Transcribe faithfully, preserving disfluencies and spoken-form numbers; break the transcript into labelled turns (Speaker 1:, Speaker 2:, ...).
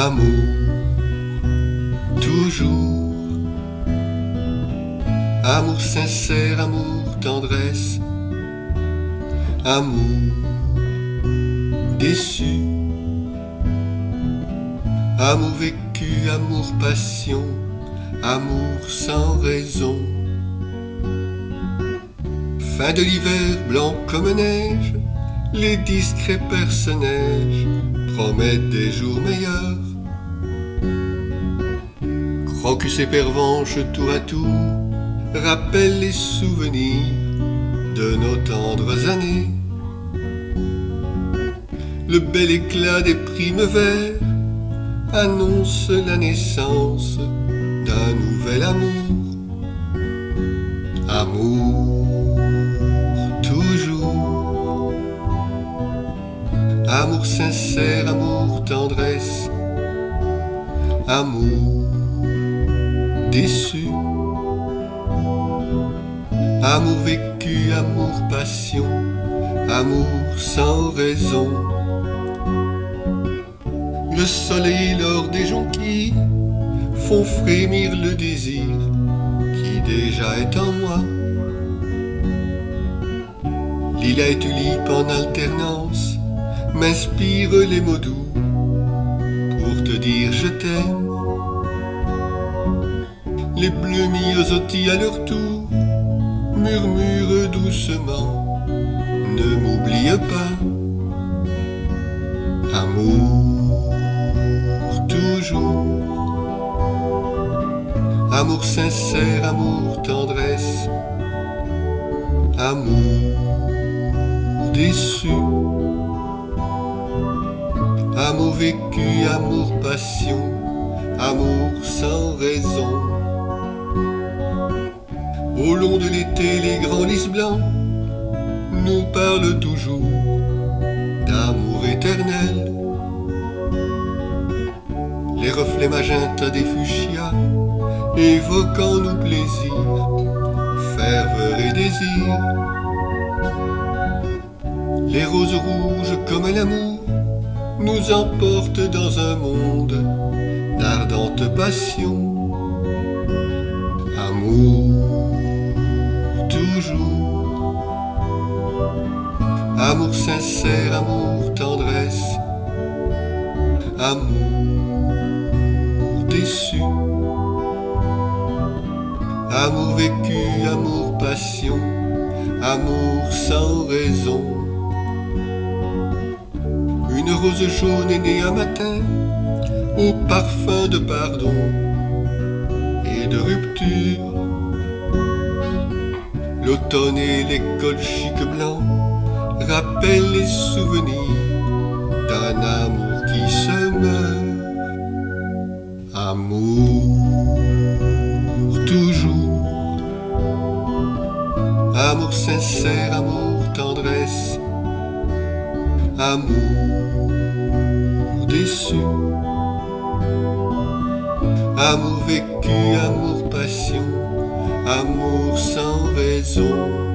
Speaker 1: Amour, toujours. Amour sincère, amour tendresse. Amour déçu. Amour vécu, amour passion. Amour sans raison. Fin de l'hiver, blanc comme neige, les discrets personnages promettent des jours meilleurs. Crocus et pervenche tour à tour rappellent les souvenirs de nos tendres années. Le bel éclat des primes verts annonce la naissance d'un nouvel amour. Amour, toujours. Amour sincère, amour tendresse. Amour déçu. Amour vécu, amour passion. Amour sans raison. Le soleil lors des jonquilles font frémir le désir qui déjà est en moi. Lilas et tulipes en alternance m'inspirent les mots doux pour te dire je t'aime. Les bleus myosotis à leur tour murmurent doucement ne m'oublie pas. Amour, toujours. Amour sincère, amour tendresse. Amour déçu. Amour vécu, amour passion. Amour sans raison. Au long de l'été, les grands lys blancs nous parlent toujours d'amour éternel. Les reflets magenta des fuchsias évoquant nos plaisirs, ferveur et désir. Les roses rouges comme l'amour nous emportent dans un monde d'ardente passion. Amour, toujours. Amour sincère, amour tendresse. Amour déçu. Amour vécu, amour passion. Amour sans raison. Une rose jaune est née un matin au parfum de pardon et de rupture. L'automne et l'école chic blanc rappellent les souvenirs d'un amour qui se meurt. Amour, toujours. Amour sincère, amour tendresse. Amour déçu. Amour vécu, amour passion. Amour sans raison.